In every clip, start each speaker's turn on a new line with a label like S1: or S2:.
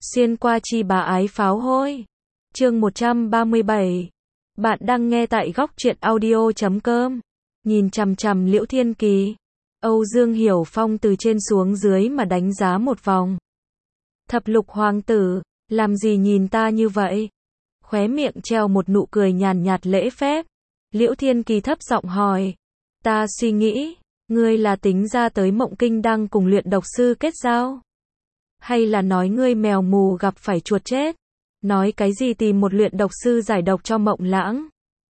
S1: Xuyên qua chi bá ái pháo hôi. Chương 137. Bạn đang nghe tại góc truyện audio.com. Nhìn chằm chằm Liễu Thiên Kỳ, Âu Dương Hiểu Phong từ trên xuống dưới mà đánh giá một vòng. Thập lục hoàng tử, làm gì nhìn ta như vậy? Khóe miệng treo một nụ cười nhàn nhạt lễ phép. Liễu Thiên Kỳ thấp giọng hỏi. Ta suy nghĩ, ngươi là tính ra tới Mộng Kinh đang cùng luyện độc sư kết giao? Hay là nói ngươi mèo mù gặp phải chuột chết? Nói cái gì tìm một luyện độc sư giải độc cho Mộng Lãng?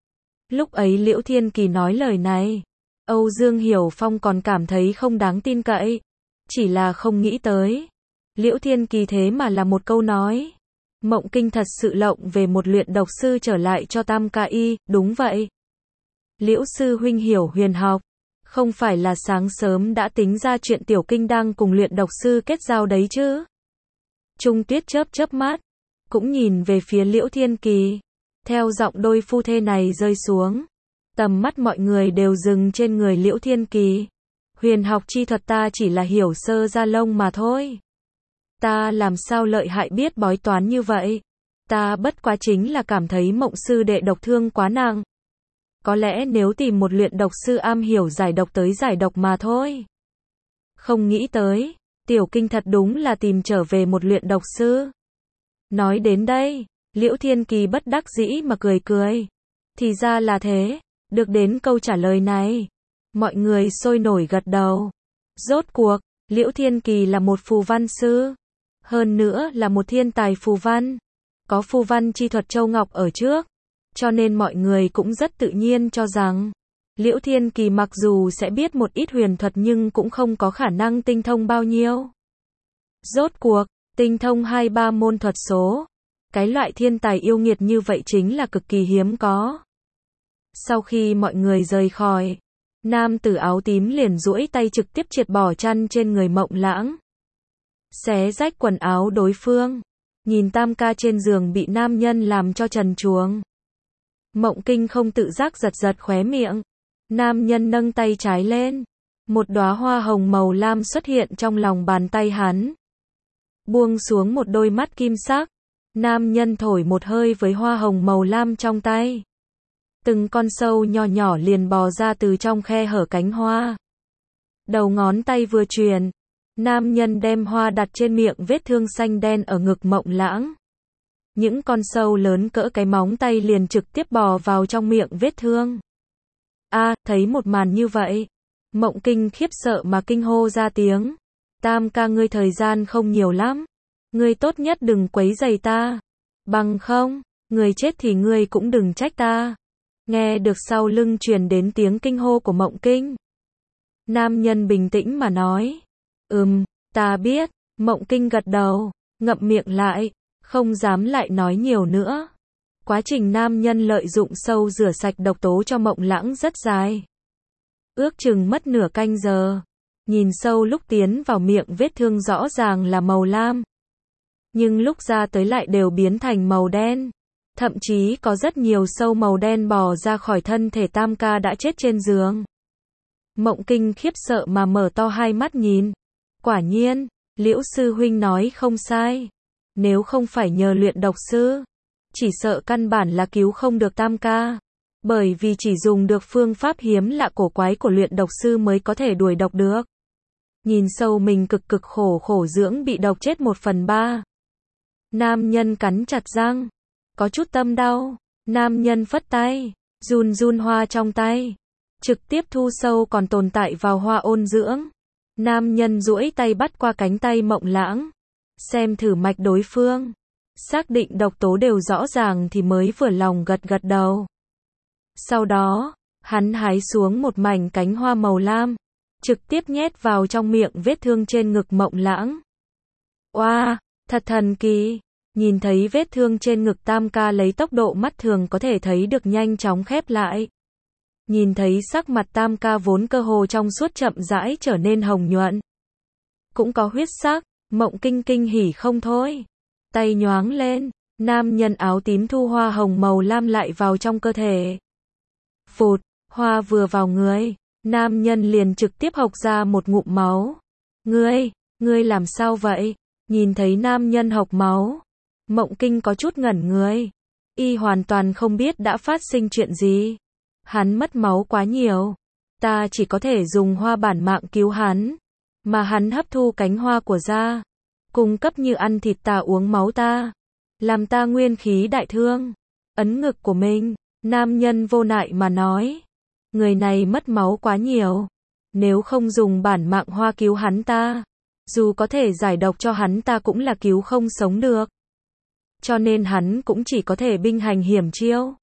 S1: Lúc ấy Liễu Thiên Kỳ nói lời này, Âu Dương Hiểu Phong còn cảm thấy không đáng tin cậy. Chỉ là không nghĩ tới, Liễu Thiên Kỳ thế mà là một câu nói. Mộng Kinh thật sự lộng về một luyện độc sư trở lại cho Tam Ca Y, đúng vậy. Liễu sư huynh hiểu huyền học, không phải là sáng sớm đã tính ra chuyện Tiểu Kinh đang cùng luyện độc sư kết giao đấy chứ? Trung Tuyết chớp chớp mắt, cũng nhìn về phía Liễu Thiên Kỳ. Theo giọng đôi phu thê này rơi xuống, tầm mắt mọi người đều dừng trên người Liễu Thiên Kỳ. Huyền học chi thuật ta chỉ là hiểu sơ da lông mà thôi. Ta làm sao lợi hại biết bói toán như vậy? Ta bất quá chính là cảm thấy Mộng sư đệ độc thương quá nặng. Có lẽ nếu tìm một luyện độc sư am hiểu giải độc tới giải độc mà thôi. Không nghĩ tới, Tiểu Kinh thật đúng là tìm trở về một luyện độc sư. Nói đến đây, Liễu Thiên Kỳ bất đắc dĩ mà cười cười. Thì ra là thế, được đến câu trả lời này, mọi người sôi nổi gật đầu. Rốt cuộc, Liễu Thiên Kỳ là một phù văn sư, hơn nữa là một thiên tài phù văn, có phù văn chi thuật châu ngọc ở trước, cho nên mọi người cũng rất tự nhiên cho rằng Liễu Thiên Kỳ mặc dù sẽ biết một ít huyền thuật nhưng cũng không có khả năng tinh thông bao nhiêu. Rốt cuộc, tinh thông 2-3 môn thuật số, cái loại thiên tài yêu nghiệt như vậy chính là cực kỳ hiếm có. Sau khi mọi người rời khỏi, nam tử áo tím liền duỗi tay trực tiếp triệt bỏ chăn trên người Mộng Lãng, xé rách quần áo đối phương. Nhìn Tam Ca trên giường bị nam nhân làm cho trần truồng, Mộng Kinh không tự giác giật giật khóe miệng. Nam nhân nâng tay trái lên, một đóa hoa hồng màu lam xuất hiện trong lòng bàn tay hắn. Buông xuống một đôi mắt kim sắc, nam nhân thổi một hơi với hoa hồng màu lam trong tay. Từng con sâu nhỏ nhỏ liền bò ra từ trong khe hở cánh hoa. Đầu ngón tay vừa truyền, nam nhân đem hoa đặt trên miệng vết thương xanh đen ở ngực Mộng Lãng. Những con sâu lớn cỡ cái móng tay liền trực tiếp bò vào trong miệng vết thương. Thấy một màn như vậy, Mộng Kinh khiếp sợ mà kinh hô ra tiếng. Tam ca ngươi thời gian không nhiều lắm, ngươi tốt nhất đừng quấy rầy ta, bằng không, người chết thì ngươi cũng đừng trách ta. Nghe được sau lưng truyền đến tiếng kinh hô của Mộng Kinh, nam nhân bình tĩnh mà nói. Ta biết. Mộng Kinh gật đầu, ngậm miệng lại, không dám lại nói nhiều nữa. Quá trình nam nhân lợi dụng sâu rửa sạch độc tố cho Mộng Lãng rất dài, ước chừng mất nửa canh giờ. Nhìn sâu lúc tiến vào miệng vết thương rõ ràng là màu lam, nhưng lúc ra tới lại đều biến thành màu đen. Thậm chí có rất nhiều sâu màu đen bò ra khỏi thân thể Tam Ca đã chết trên giường. Mộng Kinh khiếp sợ mà mở to hai mắt nhìn. Quả nhiên, Liễu sư huynh nói không sai. Nếu không phải nhờ luyện độc sư, chỉ sợ căn bản là cứu không được Tam Ca. Bởi vì chỉ dùng được phương pháp hiếm lạ cổ quái của luyện độc sư mới có thể đuổi độc được. Nhìn sâu mình cực cực khổ dưỡng bị độc chết 1/3. Nam nhân cắn chặt răng, có chút tâm đau. Nam nhân phất tay, run run hoa trong tay, trực tiếp thu sâu còn tồn tại vào hoa ôn dưỡng. Nam nhân duỗi tay bắt qua cánh tay Mộng Lãng, xem thử mạch đối phương, xác định độc tố đều rõ ràng thì mới vừa lòng gật gật đầu. Sau đó, hắn hái xuống một mảnh cánh hoa màu lam, trực tiếp nhét vào trong miệng vết thương trên ngực Mộng Lãng. Thật thần kỳ. Nhìn thấy vết thương trên ngực Tam Ca lấy tốc độ mắt thường có thể thấy được nhanh chóng khép lại. Nhìn thấy sắc mặt Tam Ca vốn cơ hồ trong suốt chậm rãi trở nên hồng nhuận, cũng có huyết sắc. Mộng Kinh kinh hỉ không thôi, tay nhoáng lên, nam nhân áo tím thu hoa hồng màu lam lại vào trong cơ thể. Phụt, hoa vừa vào người, nam nhân liền trực tiếp hộc ra một ngụm máu. Ngươi làm sao vậy? Nhìn thấy nam nhân hộc máu, Mộng Kinh có chút ngẩn người. Y hoàn toàn không biết đã phát sinh chuyện gì. Hắn mất máu quá nhiều. Ta chỉ có thể dùng hoa bản mạng cứu hắn. Mà hắn hấp thu cánh hoa của da. Cung cấp như ăn thịt ta uống máu ta. Làm ta nguyên khí đại thương. Ấn ngực của mình. Nam nhân vô nại mà nói. Người này mất máu quá nhiều. Nếu không dùng bản mạng hoa cứu hắn ta. Dù có thể giải độc cho hắn ta cũng là cứu không sống được. Cho nên hắn cũng chỉ có thể binh hành hiểm chiêu.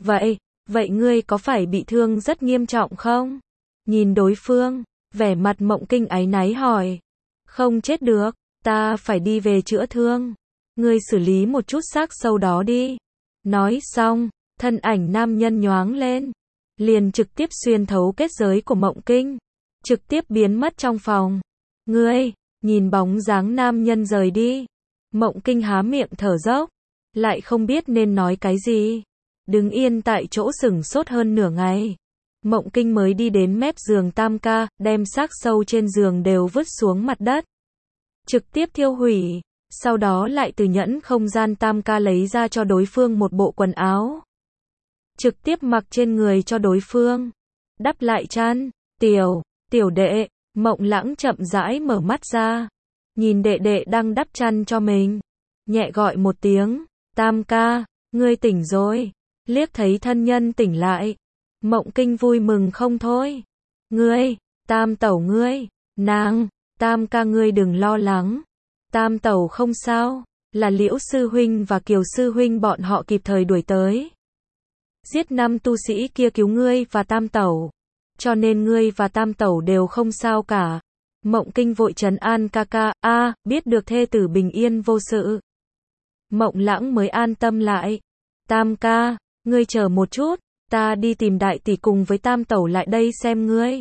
S1: Vậy ngươi có phải bị thương rất nghiêm trọng không? Nhìn đối phương, vẻ mặt Mộng Kinh áy náy hỏi. Không chết được, ta phải đi về chữa thương. Ngươi xử lý một chút xác sâu đó đi. Nói xong, thân ảnh nam nhân nhoáng lên. Liền trực tiếp xuyên thấu kết giới của Mộng Kinh. Trực tiếp biến mất trong phòng. Ngươi, nhìn bóng dáng nam nhân rời đi. Mộng Kinh há miệng thở dốc. Lại không biết nên nói cái gì. Đứng yên tại chỗ sửng sốt hơn nửa ngày. Mộng Kinh mới đi đến mép giường Tam Ca, đem xác sâu trên giường đều vứt xuống mặt đất. Trực tiếp thiêu hủy. Sau đó lại từ nhẫn không gian Tam Ca lấy ra cho đối phương một bộ quần áo. Trực tiếp mặc trên người cho đối phương. Đắp lại chăn. Tiểu đệ. Mộng Lãng chậm rãi mở mắt ra. Nhìn đệ đệ đang đắp chăn cho mình. Nhẹ gọi một tiếng. Tam Ca, ngươi tỉnh rồi. Liếc thấy thân nhân tỉnh lại. Mộng Kinh vui mừng không thôi. Ngươi, Tam tẩu ngươi, nàng, Tam Ca ngươi đừng lo lắng. Tam tẩu không sao, là Liễu sư huynh và Kiều sư huynh bọn họ kịp thời đuổi tới. Giết 5 tu sĩ kia cứu ngươi và Tam tẩu. Cho nên ngươi và Tam tẩu đều không sao cả. Mộng Kinh vội trấn an ca ca, biết được thê tử bình yên vô sự. Mộng Lãng mới an tâm lại. Tam ca, ngươi chờ một chút, ta đi tìm đại tỷ cùng với Tam tẩu lại đây xem ngươi.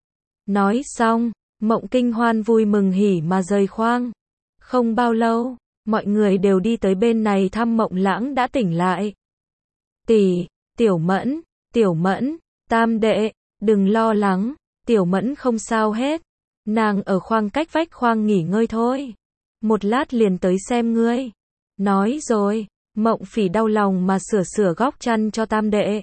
S1: Nói xong, Mộng Kinh hoan vui mừng hỉ mà rời khoang. Không bao lâu, mọi người đều đi tới bên này thăm Mộng Lãng đã tỉnh lại. Tỷ, Tiểu Mẫn, Tam đệ, đừng lo lắng, Tiểu Mẫn không sao hết. Nàng ở khoang cách vách khoang nghỉ ngơi thôi. Một lát liền tới xem ngươi. Nói rồi, Mộng Phỉ đau lòng mà sửa góc chăn cho Tam đệ.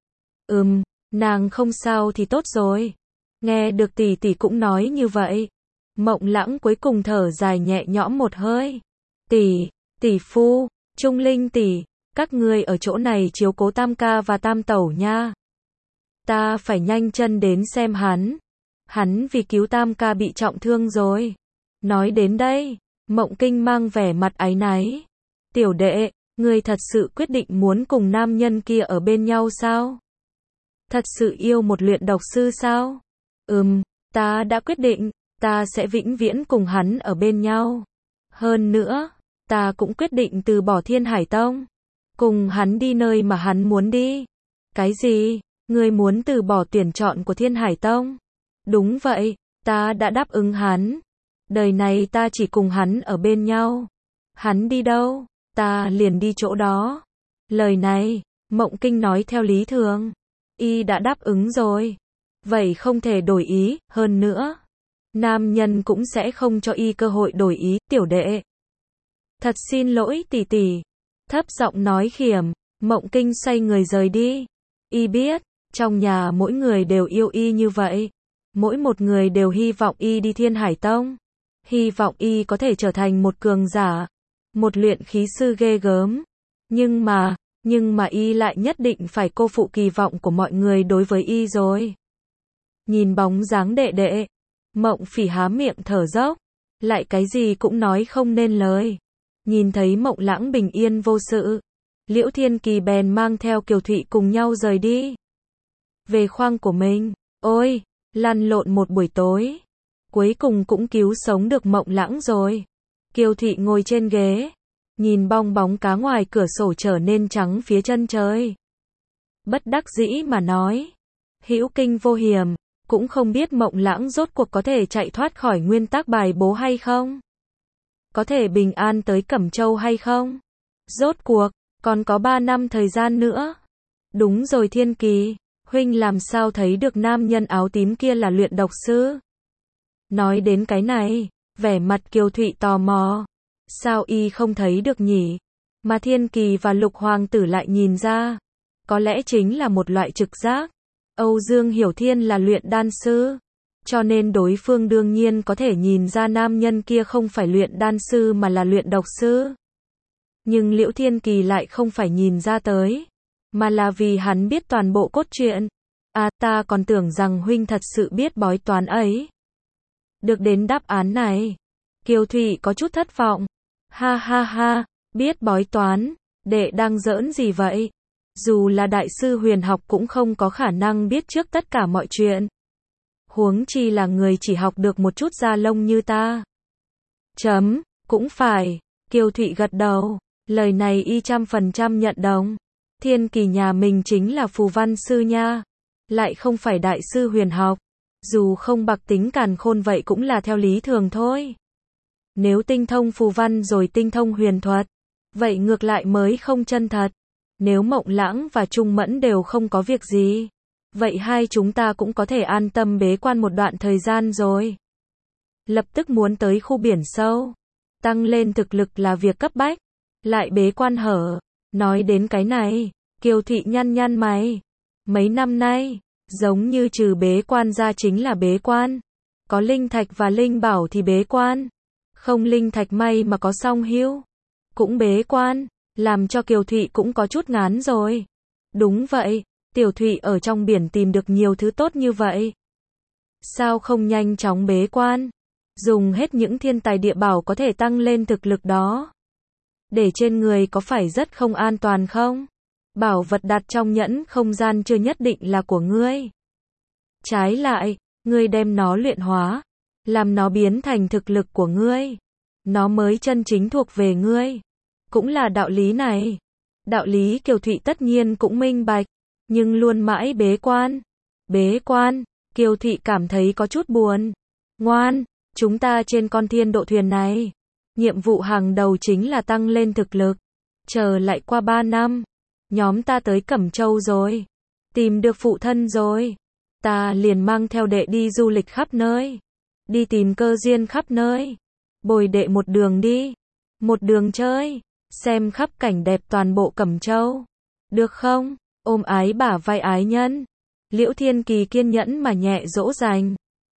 S1: Nàng không sao thì tốt rồi. Nghe được tỷ tỷ cũng nói như vậy. Mộng Lãng cuối cùng thở dài nhẹ nhõm một hơi. Tỷ phu, Trung Linh tỷ, các ngươi ở chỗ này chiếu cố Tam Ca và Tam tẩu nha. Ta phải nhanh chân đến xem hắn. Hắn vì cứu Tam Ca bị trọng thương rồi. Nói đến đây, Mộng Kinh mang vẻ mặt áy náy. Tiểu đệ, ngươi thật sự quyết định muốn cùng nam nhân kia ở bên nhau sao? Thật sự yêu một luyện độc sư sao? Ta đã quyết định, ta sẽ vĩnh viễn cùng hắn ở bên nhau. Hơn nữa, ta cũng quyết định từ bỏ Thiên Hải Tông. Cùng hắn đi nơi mà hắn muốn đi. Cái gì? Ngươi muốn từ bỏ tuyển chọn của Thiên Hải Tông? Đúng vậy, ta đã đáp ứng hắn. Đời này ta chỉ cùng hắn ở bên nhau. Hắn đi đâu, ta liền đi chỗ đó. Lời này, Mộng Kinh nói theo lý thường. Y đã đáp ứng rồi. Vậy không thể đổi ý, hơn nữa. Nam nhân cũng sẽ không cho y cơ hội đổi ý, tiểu đệ. Thật xin lỗi tỷ tỷ. Thấp giọng nói khiểm, Mộng Kinh xoay người rời đi. Y biết, trong nhà mỗi người đều yêu y như vậy. Mỗi một người đều hy vọng y đi Thiên Hải Tông. Hy vọng y có thể trở thành một cường giả. Một luyện khí sư ghê gớm. Nhưng mà y lại nhất định phải cô phụ kỳ vọng của mọi người đối với y rồi. Nhìn bóng dáng đệ đệ, Mộng Phỉ há miệng thở dốc. Lại cái gì cũng nói không nên lời. Nhìn thấy Mộng Lãng bình yên vô sự. Liễu Thiên Kỳ bèn mang theo Kiều Thụy cùng nhau rời đi. Về khoang của mình, ôi, lăn lộn một buổi tối. Cuối cùng cũng cứu sống được Mộng Lãng rồi. Kiều Thụy ngồi trên ghế. Nhìn bong bóng cá ngoài cửa sổ trở nên trắng phía chân trời. Bất đắc dĩ mà nói. Hữu kinh vô hiểm. Cũng không biết Mộng Lãng rốt cuộc có thể chạy thoát khỏi nguyên tắc bài bố hay không. Có thể bình an tới Cẩm Châu hay không. Rốt cuộc, còn có 3 năm thời gian nữa. Đúng rồi Thiên Kỳ. Huynh làm sao thấy được nam nhân áo tím kia là luyện độc sư? Nói đến cái này, vẻ mặt Kiều Thụy tò mò. Sao y không thấy được nhỉ? Mà Thiên Kỳ và Lục Hoàng tử lại nhìn ra. Có lẽ chính là một loại trực giác. Âu Dương Hiểu Thiên là luyện đan sư. Cho nên đối phương đương nhiên có thể nhìn ra nam nhân kia không phải luyện đan sư mà là luyện độc sư. Nhưng Liễu Thiên Kỳ lại không phải nhìn ra tới. Mà là vì hắn biết toàn bộ cốt truyện. À, ta còn tưởng rằng huynh thật sự biết bói toán ấy. Được đến đáp án này, Kiều Thụy có chút thất vọng. Ha ha ha, biết bói toán, đệ đang giỡn gì vậy? Dù là đại sư huyền học cũng không có khả năng biết trước tất cả mọi chuyện. Huống chi là người chỉ học được một chút da lông như ta. Chấm, cũng phải, Kiều Thụy gật đầu, lời này y 100% nhận đồng. Thiên Kỳ nhà mình chính là phù văn sư nha, lại không phải đại sư huyền học. Dù không bạc tính càn khôn vậy cũng là theo lý thường thôi. Nếu tinh thông phù văn rồi tinh thông huyền thuật, vậy ngược lại mới không chân thật. Nếu Mộng Lãng và Trung Mẫn đều không có việc gì, vậy hai chúng ta cũng có thể an tâm bế quan một đoạn thời gian rồi. Lập tức muốn tới khu biển sâu, tăng lên thực lực là việc cấp bách. Lại bế quan hở, nói đến cái này, Kiều Thụy nhăn nhăn mày. Mấy năm nay, giống như trừ bế quan ra chính là bế quan. Có linh thạch và linh bảo thì bế quan. Không linh thạch may mà có song hữu, cũng bế quan, làm cho Kiều Thụy cũng có chút ngán rồi. Đúng vậy, Tiểu Thụy ở trong biển tìm được nhiều thứ tốt như vậy. Sao không nhanh chóng bế quan, dùng hết những thiên tài địa bảo có thể tăng lên thực lực đó. Để trên người có phải rất không an toàn không? Bảo vật đặt trong nhẫn không gian chưa nhất định là của ngươi. Trái lại, ngươi đem nó luyện hóa, làm nó biến thành thực lực của ngươi. Nó mới chân chính thuộc về ngươi. Cũng là đạo lý này. Đạo lý Kiều Thụy tất nhiên cũng minh bạch, nhưng luôn mãi bế quan. Bế quan, Kiều Thụy cảm thấy có chút buồn. Ngoan, chúng ta trên con thiên độ thuyền này. Nhiệm vụ hàng đầu chính là tăng lên thực lực. Chờ lại qua 3 năm, nhóm ta tới Cẩm Châu rồi. Tìm được phụ thân rồi. Ta liền mang theo đệ đi du lịch khắp nơi. Đi tìm cơ duyên khắp nơi. Bồi đệ một đường đi. Một đường chơi. Xem khắp cảnh đẹp toàn bộ Cẩm Châu. Được không? Ôm ái bả vai ái nhân. Liễu Thiên Kỳ kiên nhẫn mà nhẹ dỗ dành.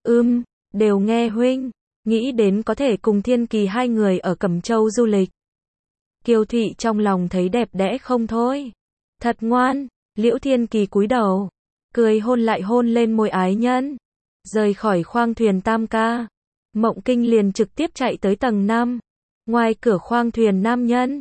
S1: Đều nghe huynh. Nghĩ đến có thể cùng Thiên Kỳ hai người ở Cẩm Châu du lịch. Kiều Thụy trong lòng thấy đẹp đẽ không thôi. Thật ngoan. Liễu Thiên Kỳ cúi đầu, cười hôn lại hôn lên môi ái nhân. Rời khỏi khoang thuyền Tam Ca, Mộng Kinh liền trực tiếp chạy tới tầng 5. Ngoài cửa khoang thuyền nam nhân.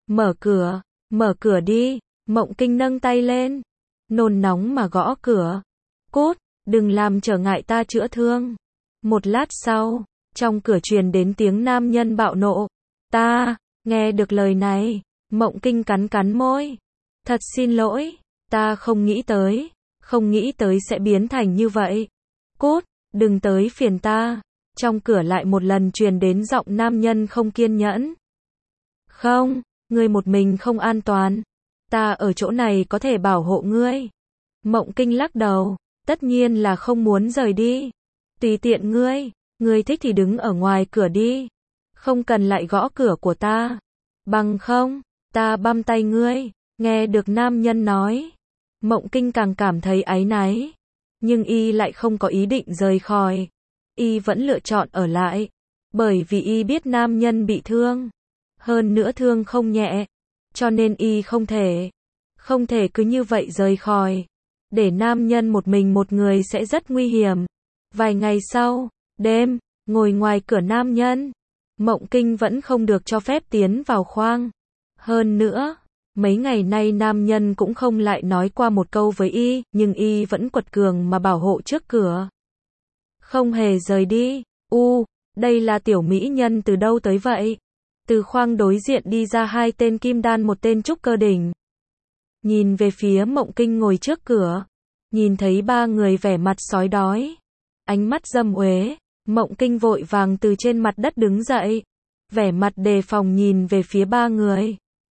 S1: Mở cửa đi. Mộng Kinh nâng tay lên, nôn nóng mà gõ cửa. Cút, đừng làm trở ngại ta chữa thương. Một lát sau, trong cửa truyền đến tiếng nam nhân bạo nộ. Ta, nghe được lời này, Mộng Kinh cắn cắn môi. Thật xin lỗi, ta không nghĩ tới sẽ biến thành như vậy. Cút, đừng tới phiền ta. Trong cửa lại một lần truyền đến giọng nam nhân không kiên nhẫn. Không, ngươi một mình không an toàn. Ta ở chỗ này có thể bảo hộ ngươi. Mộng Kinh lắc đầu, tất nhiên là không muốn rời đi. Tùy tiện ngươi thích thì đứng ở ngoài cửa đi. Không cần lại gõ cửa của ta. Bằng không, ta băm tay ngươi. Nghe được nam nhân nói, Mộng Kinh càng cảm thấy áy náy. Nhưng y lại không có ý định rời khỏi. Y vẫn lựa chọn ở lại. Bởi vì y biết nam nhân bị thương. Hơn nữa thương không nhẹ. Cho nên y không thể cứ như vậy rời khỏi. Để nam nhân một mình một người sẽ rất nguy hiểm. Vài ngày sau, đêm, ngồi ngoài cửa nam nhân. Mộng Kinh vẫn không được cho phép tiến vào khoang. Hơn nữa, mấy ngày nay nam nhân cũng không lại nói qua một câu với y, nhưng y vẫn quật cường mà bảo hộ trước cửa. Không hề rời đi. Đây là tiểu mỹ nhân từ đâu tới vậy? Từ khoang đối diện đi ra 2 tên kim đan một tên trúc cơ đỉnh. Nhìn về phía Mộng Kinh ngồi trước cửa. Nhìn thấy 3 người vẻ mặt sói đói. Ánh mắt dâm uế. Mộng Kinh vội vàng từ trên mặt đất đứng dậy. Vẻ mặt đề phòng nhìn về phía 3 người.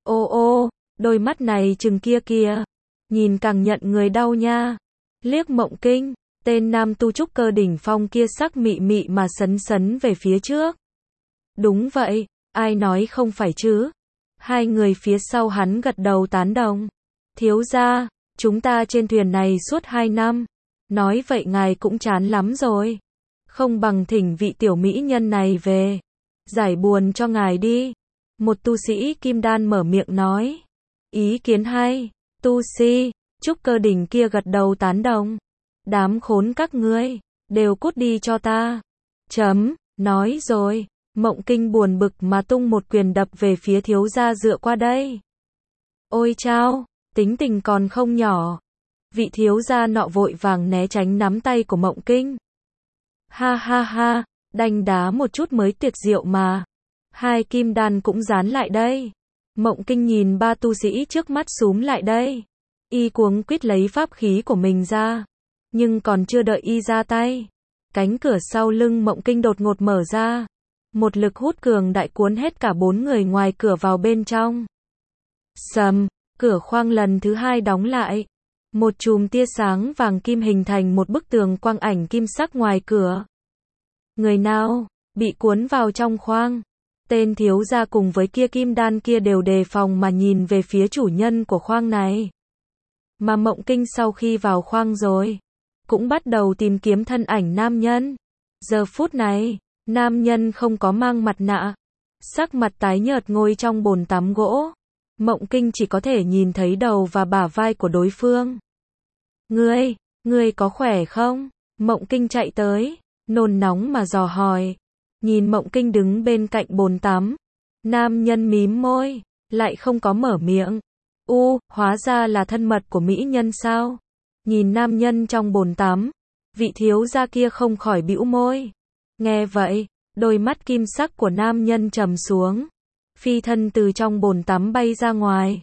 S1: Đôi mắt này chừng kia kìa. Nhìn càng nhận người đau nha. Liếc Mộng Kinh, tên nam tu trúc cơ đỉnh phong kia sắc mị mị mà sấn về phía trước. Đúng vậy, Ai nói không phải chứ? Hai người phía sau hắn gật đầu tán đồng. Thiếu gia, chúng ta trên thuyền này suốt 2 năm. Nói vậy ngài cũng chán lắm rồi. Không bằng thỉnh vị tiểu mỹ nhân này về. Giải buồn cho ngài đi. Một tu sĩ kim đan mở miệng nói. Ý kiến hay. Tu sĩ, trúc cơ đỉnh kia gật đầu tán đồng. Đám khốn các ngươi, đều cút đi cho ta. Chấm, nói rồi. Mộng Kinh buồn bực mà tung một quyền đập về phía thiếu gia dựa qua đây. Ôi chao, tính tình còn không nhỏ. Vị thiếu gia nọ vội vàng né tránh nắm tay của Mộng Kinh. Ha ha ha, đánh đá một chút mới tuyệt diệu mà. Hai kim đan cũng dán lại đây. Mộng Kinh nhìn ba tu sĩ trước mắt xúm lại đây. Y cuống quýt lấy pháp khí của mình ra. Nhưng còn chưa đợi y ra tay. Cánh cửa sau lưng Mộng Kinh đột ngột mở ra. Một lực hút cường đại cuốn hết cả 4 người ngoài cửa vào bên trong. Sầm, cửa khoang lần thứ 2 đóng lại. Một chùm tia sáng vàng kim hình thành một bức tường quang ảnh kim sắc ngoài cửa. Người nào bị cuốn vào trong khoang? Tên thiếu gia cùng với kia kim đan kia đều đề phòng mà nhìn về phía chủ nhân của khoang này. Mà Mộng Kinh sau khi vào khoang rồi, cũng bắt đầu tìm kiếm thân ảnh nam nhân. Giờ phút này, nam nhân không có mang mặt nạ, sắc mặt tái nhợt ngồi trong bồn tắm gỗ. Mộng Kinh chỉ có thể nhìn thấy đầu và bả vai của đối phương. Ngươi có khỏe không? Mộng Kinh chạy tới, nôn nóng mà dò hỏi. Nhìn Mộng Kinh đứng bên cạnh bồn tắm. Nam nhân mím môi, lại không có mở miệng. Hóa ra là thân mật của mỹ nhân sao? Nhìn nam nhân trong bồn tắm, vị thiếu gia kia không khỏi bĩu môi. Nghe vậy, đôi mắt kim sắc của nam nhân trầm xuống. Phi thân từ trong bồn tắm bay ra ngoài.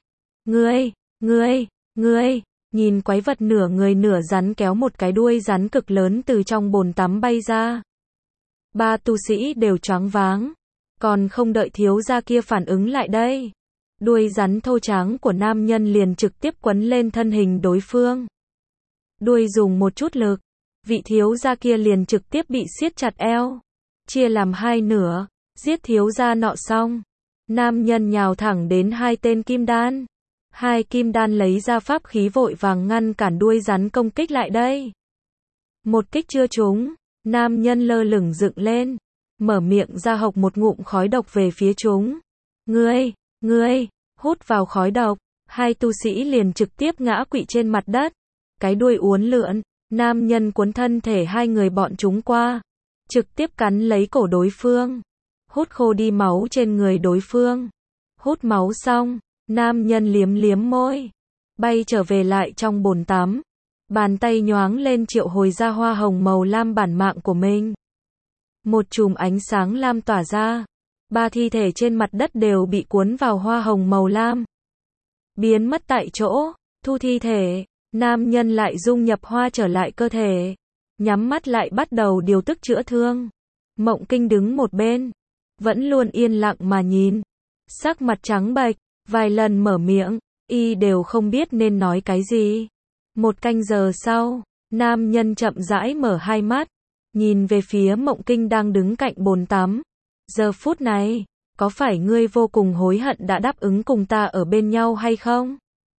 S1: Ngươi, nhìn quái vật nửa người nửa rắn kéo một cái đuôi rắn cực lớn từ trong bồn tắm bay ra. Ba tu sĩ đều choáng váng. Còn không đợi thiếu gia kia phản ứng lại đây. Đuôi rắn thô tráng của nam nhân liền trực tiếp quấn lên thân hình đối phương. Đuôi dùng một chút lực, vị thiếu gia kia liền trực tiếp bị siết chặt eo. Chia làm 2 nửa, giết thiếu gia nọ xong. Nam nhân nhào thẳng đến 2 tên kim đan. 2 kim đan lấy ra pháp khí vội vàng ngăn cản đuôi rắn công kích lại đây. Một kích chưa trúng, nam nhân lơ lửng dựng lên, mở miệng ra hộc một ngụm khói độc về phía chúng. Ngươi, hút vào khói độc. 2 tu sĩ liền trực tiếp ngã quỵ trên mặt đất. Cái đuôi uốn lượn, nam nhân cuốn thân thể 2 người bọn chúng qua, trực tiếp cắn lấy cổ đối phương, hút khô đi máu trên người đối phương. Hút máu xong, nam nhân liếm liếm môi, bay trở về lại trong bồn tắm. Bàn tay nhoáng lên triệu hồi ra hoa hồng màu lam bản mạng của mình. Một chùm ánh sáng lam tỏa ra. 3 thi thể trên mặt đất đều bị cuốn vào hoa hồng màu lam. Biến mất tại chỗ, thu thi thể. Nam nhân lại dung nhập hoa trở lại cơ thể. Nhắm mắt lại bắt đầu điều tức chữa thương. Mộng Kinh đứng một bên, vẫn luôn yên lặng mà nhìn. Sắc mặt trắng bệch, vài lần mở miệng, y đều không biết nên nói cái gì. 1 canh giờ sau, nam nhân chậm rãi mở 2 mắt, nhìn về phía Mộng Kinh đang đứng cạnh bồn tắm. Giờ phút này, có phải ngươi vô cùng hối hận đã đáp ứng cùng ta ở bên nhau hay không?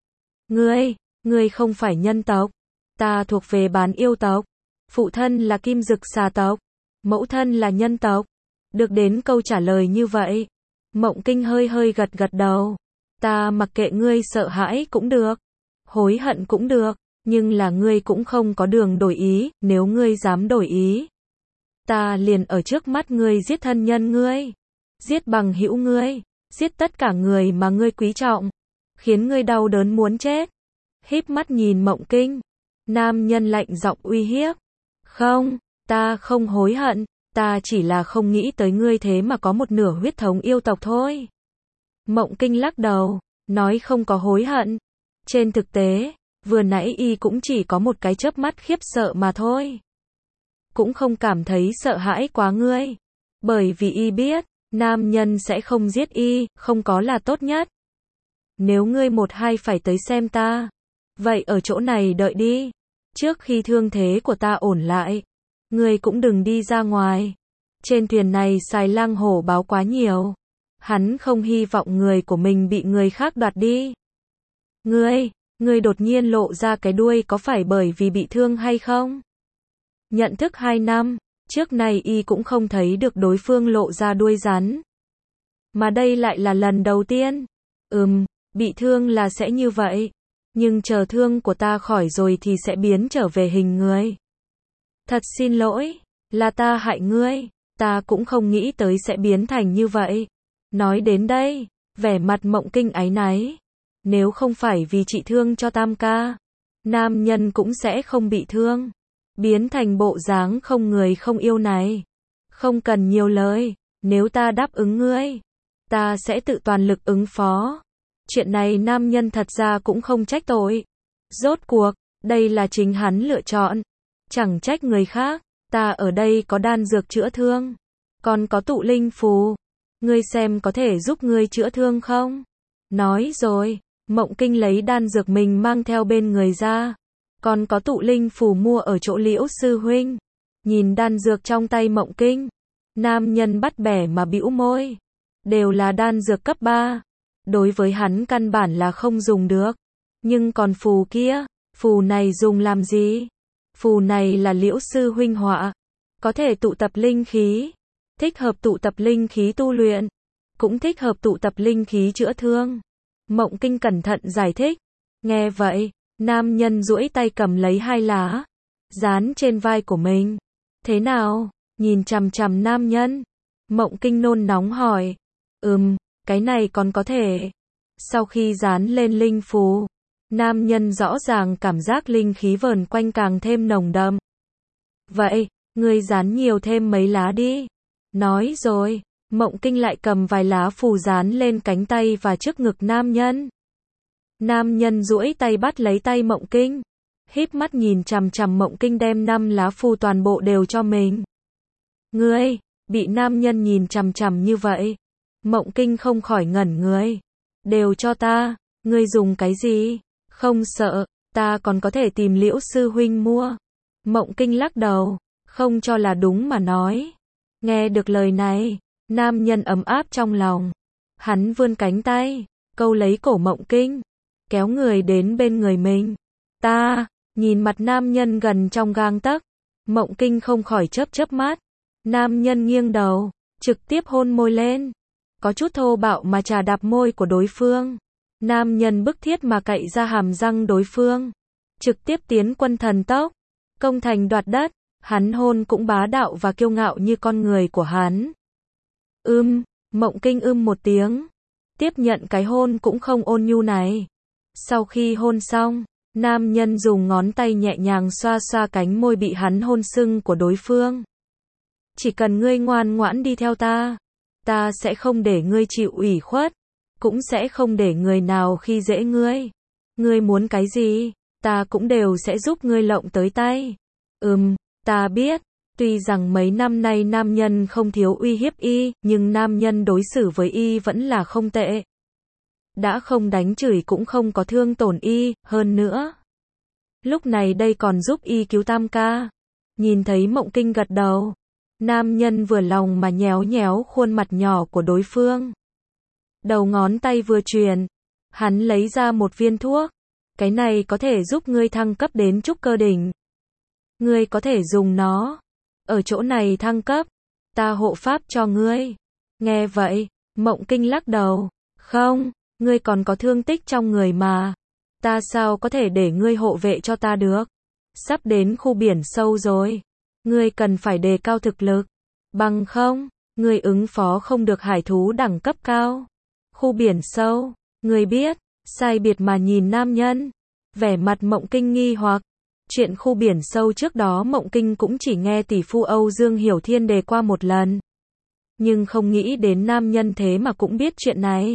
S1: Ngươi không phải nhân tộc, ta thuộc về bán yêu tộc, phụ thân là kim dực xà tộc, mẫu thân là nhân tộc. Được đến câu trả lời như vậy, Mộng Kinh hơi gật đầu. Ta mặc kệ ngươi sợ hãi cũng được, hối hận cũng được, nhưng là ngươi cũng không có đường đổi ý, nếu ngươi dám đổi ý, ta liền ở trước mắt ngươi giết thân nhân ngươi, giết bằng hữu ngươi, giết tất cả người mà ngươi quý trọng, khiến ngươi đau đớn muốn chết. Híp mắt nhìn Mộng Kinh, nam nhân lạnh giọng uy hiếp. Không, ta không hối hận, ta chỉ là không nghĩ tới ngươi thế mà có một nửa huyết thống yêu tộc thôi. Mộng Kinh lắc đầu, nói không có hối hận. Trên thực tế, vừa nãy y cũng chỉ có một cái chớp mắt khiếp sợ mà thôi. Cũng không cảm thấy sợ hãi quá ngươi. Bởi vì y biết, nam nhân sẽ không giết y, không có là tốt nhất. Nếu ngươi 1-2 phải tới xem ta, vậy ở chỗ này đợi đi. Trước khi thương thế của ta ổn lại, ngươi cũng đừng đi ra ngoài. Trên thuyền này xài lang hổ báo quá nhiều. Hắn không hy vọng người của mình bị người khác đoạt đi. Ngươi đột nhiên lộ ra cái đuôi có phải bởi vì bị thương hay không? Nhận thức 2 năm, trước nay y cũng không thấy được đối phương lộ ra đuôi rắn. Mà đây lại là lần đầu tiên. Bị thương là sẽ như vậy. Nhưng chờ thương của ta khỏi rồi thì sẽ biến trở về hình người. Thật xin lỗi, là ta hại ngươi. Ta cũng không nghĩ tới sẽ biến thành như vậy. Nói đến đây, vẻ mặt Mộng Kinh áy náy. Nếu không phải vì trị thương cho Tam ca, nam nhân cũng sẽ không bị thương. Biến thành bộ dáng không người không yêu này. Không cần nhiều lời, nếu ta đáp ứng ngươi, ta sẽ tự toàn lực ứng phó. Chuyện này nam nhân thật ra cũng không trách tội. Rốt cuộc, đây là chính hắn lựa chọn. Chẳng trách người khác, ta ở đây có đan dược chữa thương. Còn có tụ linh phù. Ngươi xem có thể giúp ngươi chữa thương không? Nói rồi, Mộng Kinh lấy đan dược mình mang theo bên người ra. Còn có tụ linh phù mua ở chỗ Liễu sư huynh. Nhìn đan dược trong tay Mộng Kinh, nam nhân bắt bẻ mà bĩu môi. Đều là đan dược cấp 3. Đối với hắn căn bản là không dùng được. Nhưng còn phù kia, phù này dùng làm gì? Phù này là Liễu sư huynh họa, có thể tụ tập linh khí, thích hợp tụ tập linh khí tu luyện, cũng thích hợp tụ tập linh khí chữa thương. Mộng Kinh cẩn thận giải thích. Nghe vậy, nam nhân duỗi tay cầm lấy 2 lá, dán trên vai của mình. Thế nào? Nhìn chằm chằm nam nhân, Mộng Kinh nôn nóng hỏi. Cái này còn có thể. Sau khi dán lên linh phù, nam nhân rõ ràng cảm giác linh khí vờn quanh càng thêm nồng đậm. Vậy, ngươi dán nhiều thêm mấy lá đi. Nói rồi, Mộng Kinh lại cầm vài lá phù dán lên cánh tay và trước ngực nam nhân. Nam nhân duỗi tay bắt lấy tay Mộng Kinh, híp mắt nhìn chằm chằm Mộng Kinh đem 5 lá phù toàn bộ đều cho mình. Ngươi, bị nam nhân nhìn chằm chằm như vậy, Mộng Kinh không khỏi ngẩn người. Đều cho ta, ngươi dùng cái gì? Không sợ, ta còn có thể tìm Liễu sư huynh mua. Mộng Kinh lắc đầu, không cho là đúng mà nói. Nghe được lời này, nam nhân ấm áp trong lòng. Hắn vươn cánh tay, câu lấy cổ Mộng Kinh, kéo người đến bên người mình. Ta, nhìn mặt nam nhân gần trong gang tấc, Mộng Kinh không khỏi chớp chớp mắt. Nam nhân nghiêng đầu, trực tiếp hôn môi lên. Có chút thô bạo mà chà đạp môi của đối phương. Nam nhân bức thiết mà cạy ra hàm răng đối phương. Trực tiếp tiến quân thần tốc, công thành đoạt đất. Hắn hôn cũng bá đạo và kiêu ngạo như con người của hắn. Mộng Kinh một tiếng. Tiếp nhận cái hôn cũng không ôn nhu này. Sau khi hôn xong, nam nhân dùng ngón tay nhẹ nhàng xoa xoa cánh môi bị hắn hôn sưng của đối phương. Chỉ cần ngươi ngoan ngoãn đi theo ta, ta sẽ không để ngươi chịu ủy khuất, cũng sẽ không để người nào khi dễ ngươi. Ngươi muốn cái gì, ta cũng đều sẽ giúp ngươi lộng tới tay. Ta biết, tuy rằng mấy năm nay nam nhân không thiếu uy hiếp y, nhưng nam nhân đối xử với y vẫn là không tệ. Đã không đánh chửi cũng không có thương tổn y, hơn nữa. Lúc này đây còn giúp y cứu Tam ca. Nhìn thấy Mộng Kinh gật đầu, nam nhân vừa lòng mà nhéo nhéo khuôn mặt nhỏ của đối phương. Đầu ngón tay vừa truyền, hắn lấy ra một viên thuốc. Cái này có thể giúp ngươi thăng cấp đến trúc cơ đỉnh. Ngươi có thể dùng nó. Ở chỗ này thăng cấp, ta hộ pháp cho ngươi. Nghe vậy, Mộng Kinh lắc đầu. Không, ngươi còn có thương tích trong người mà. Ta sao có thể để ngươi hộ vệ cho ta được. Sắp đến khu biển sâu rồi. Ngươi cần phải đề cao thực lực. Bằng không, ngươi ứng phó không được hải thú đẳng cấp cao. Khu biển sâu, ngươi biết, sai biệt mà nhìn nam nhân. Vẻ mặt Mộng Kinh nghi hoặc. Chuyện khu biển sâu trước đó Mộng Kinh cũng chỉ nghe tỷ phu Âu Dương Hiểu Thiên đề qua một lần. Nhưng không nghĩ đến nam nhân thế mà cũng biết chuyện này.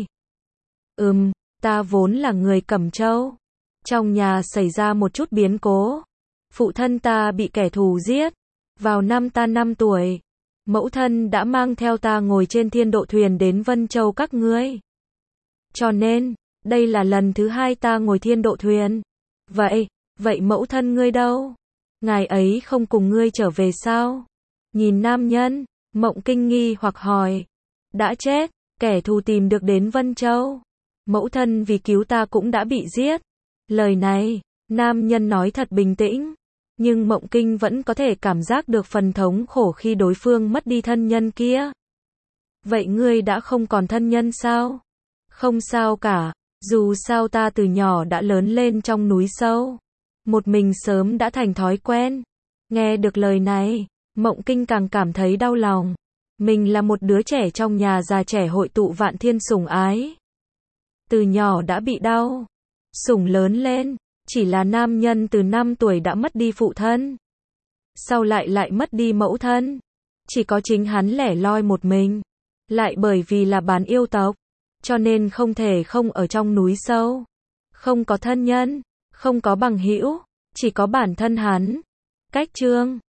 S1: Ta vốn là người Cẩm Châu. Trong nhà xảy ra một chút biến cố. Phụ thân ta bị kẻ thù giết. Vào năm ta 5 tuổi, mẫu thân đã mang theo ta ngồi trên thiên độ thuyền đến Vân Châu các ngươi. Cho nên, đây là lần thứ 2 ta ngồi thiên độ thuyền. Vậy mẫu thân ngươi đâu? Ngài ấy không cùng ngươi trở về sao? Nhìn nam nhân, Mộng Kinh nghi hoặc hỏi. Đã chết, Kẻ thù tìm được đến Vân Châu. Mẫu thân vì cứu ta cũng đã bị giết. Lời này, nam nhân nói thật bình tĩnh. Nhưng Mộng Kinh vẫn có thể cảm giác được phần thống khổ khi đối phương mất đi thân nhân kia. Vậy ngươi đã không còn thân nhân sao? Không sao cả, dù sao ta từ nhỏ đã lớn lên trong núi sâu. Một mình sớm đã thành thói quen. Nghe được lời này, Mộng Kinh càng cảm thấy đau lòng. Mình là một đứa trẻ trong nhà già trẻ hội tụ vạn thiên sủng ái. Từ nhỏ đã bị đau sủng lớn lên, chỉ là nam nhân từ 5 tuổi đã mất đi phụ thân. Sau lại mất đi mẫu thân. Chỉ có chính hắn lẻ loi một mình. Lại bởi vì là bán yêu tộc, cho nên không thể không ở trong núi sâu. Không có thân nhân, không có bằng hữu, chỉ có bản thân hắn. Cách chương